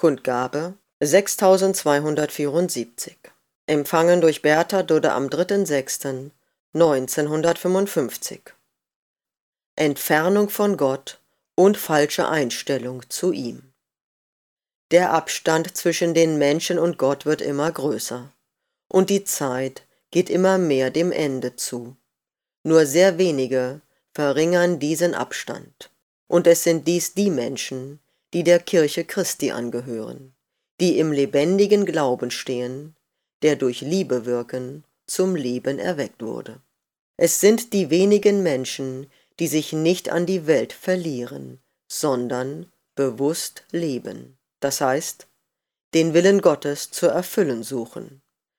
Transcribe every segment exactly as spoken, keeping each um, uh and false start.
Kundgabe sechstausendzweihundertvierundsiebzig. Empfangen durch Bertha Dudde am dritter sechster neunzehnhundertfünfundfünfzig. Entfernung von Gott und falsche Einstellung zu ihm. Der Abstand zwischen den Menschen und Gott wird immer größer, und die Zeit geht immer mehr dem Ende zu. Nur sehr wenige verringern diesen Abstand, und es sind dies die Menschen, die der Kirche Christi angehören, die im lebendigen Glauben stehen, der durch Liebe wirken zum Leben erweckt wurde. Es sind die wenigen Menschen, die sich nicht an die Welt verlieren, sondern bewusst leben, das heißt, den Willen Gottes zu erfüllen suchen.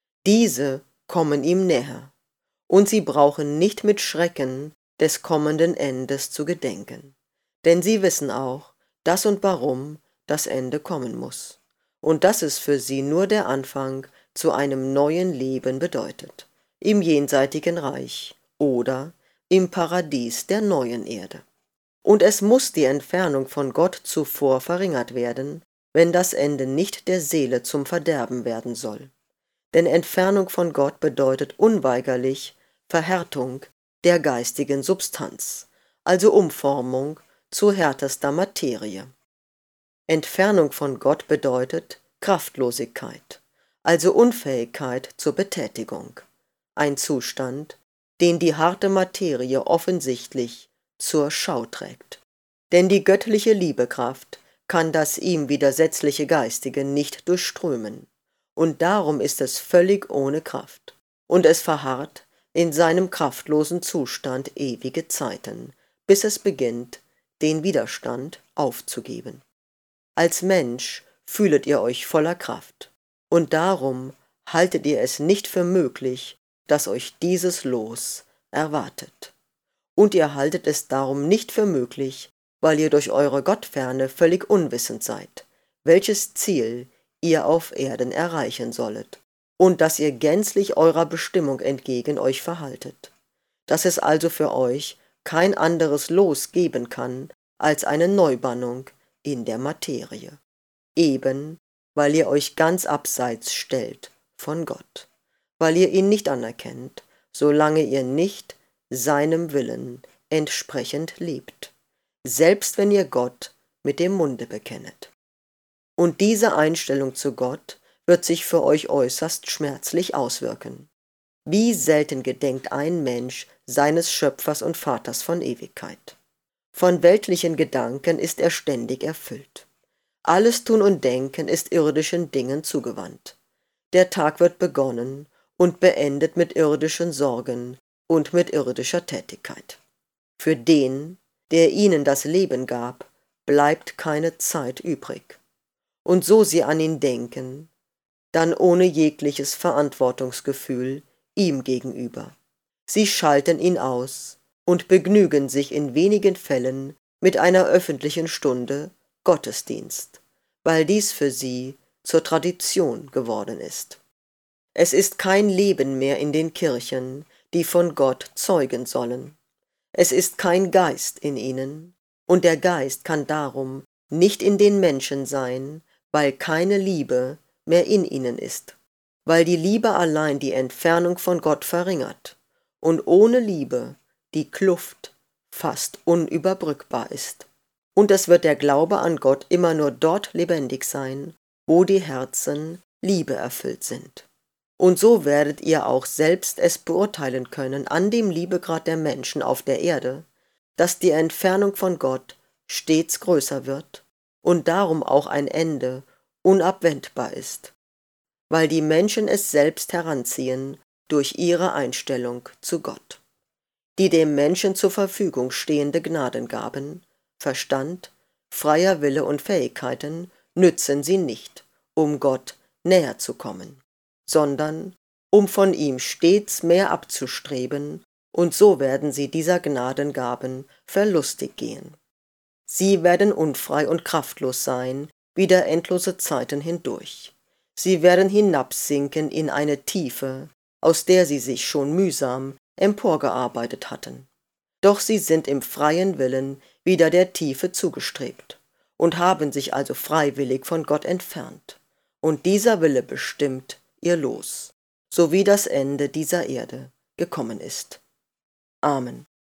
Diese kommen ihm näher, und sie brauchen nicht mit Schrecken des kommenden Endes zu gedenken, denn sie wissen auch, dass und warum das Ende kommen muss, und dass es für sie nur der Anfang zu einem neuen Leben bedeutet, im jenseitigen Reich oder im Paradies der neuen Erde. Und es muss die Entfernung von Gott zuvor verringert werden, wenn das Ende nicht der Seele zum Verderben werden soll. Denn Entfernung von Gott bedeutet unweigerlich Verhärtung der geistigen Substanz, also Umformung zu härtester Materie. Entfernung von Gott bedeutet Kraftlosigkeit, also Unfähigkeit zur Betätigung, ein Zustand, den die harte Materie offensichtlich zur Schau trägt. Denn die göttliche Liebekraft kann das ihm widersetzliche Geistige nicht durchströmen, und darum ist es völlig ohne Kraft, und es verharrt in seinem kraftlosen Zustand ewige Zeiten, bis es beginnt, den Widerstand aufzugeben. Als Mensch fühlet ihr euch voller Kraft, und darum haltet ihr es nicht für möglich, dass euch dieses Los erwartet. Und ihr haltet es darum nicht für möglich, weil ihr durch eure Gottferne völlig unwissend seid, welches Ziel ihr auf Erden erreichen sollet, und dass ihr gänzlich eurer Bestimmung entgegen euch verhaltet, dass es also für euch kein anderes Los geben kann als eine Neubannung in der Materie, eben weil ihr euch ganz abseits stellt von Gott, weil ihr ihn nicht anerkennt, solange ihr nicht seinem Willen entsprechend lebt, selbst wenn ihr Gott mit dem Munde bekennet. Und diese Einstellung zu Gott wird sich für euch äußerst schmerzlich auswirken. Wie selten gedenkt ein Mensch seines Schöpfers und Vaters von Ewigkeit. Von weltlichen Gedanken ist er ständig erfüllt. Alles Tun und Denken ist irdischen Dingen zugewandt. Der Tag wird begonnen und beendet mit irdischen Sorgen und mit irdischer Tätigkeit. Für den, der ihnen das Leben gab, bleibt keine Zeit übrig. Und so sie an ihn denken, dann ohne jegliches Verantwortungsgefühl ihm gegenüber. Sie schalten ihn aus und begnügen sich in wenigen Fällen mit einer öffentlichen Stunde Gottesdienst, weil dies für sie zur Tradition geworden ist. Es ist kein Leben mehr in den Kirchen, die von Gott zeugen sollen. Es ist kein Geist in ihnen, und der Geist kann darum nicht in den Menschen sein, weil keine Liebe mehr in ihnen ist, weil die Liebe allein die Entfernung von Gott verringert und ohne Liebe die Kluft fast unüberbrückbar ist. Und es wird der Glaube an Gott immer nur dort lebendig sein, wo die Herzen Liebe erfüllt sind. Und so werdet ihr auch selbst es beurteilen können an dem Liebegrad der Menschen auf der Erde, dass die Entfernung von Gott stets größer wird und darum auch ein Ende unabwendbar ist, weil die Menschen es selbst heranziehen durch ihre Einstellung zu Gott. Die dem Menschen zur Verfügung stehende Gnadengaben, Verstand, freier Wille und Fähigkeiten nützen sie nicht, um Gott näher zu kommen, sondern um von ihm stets mehr abzustreben, und so werden sie dieser Gnadengaben verlustig gehen. Sie werden unfrei und kraftlos sein, wieder endlose Zeiten hindurch. Sie werden hinabsinken in eine Tiefe, aus der sie sich schon mühsam emporgearbeitet hatten. Doch sie sind im freien Willen wieder der Tiefe zugestrebt, und haben sich also freiwillig von Gott entfernt. Und dieser Wille bestimmt ihr Los, so wie das Ende dieser Erde gekommen ist. Amen.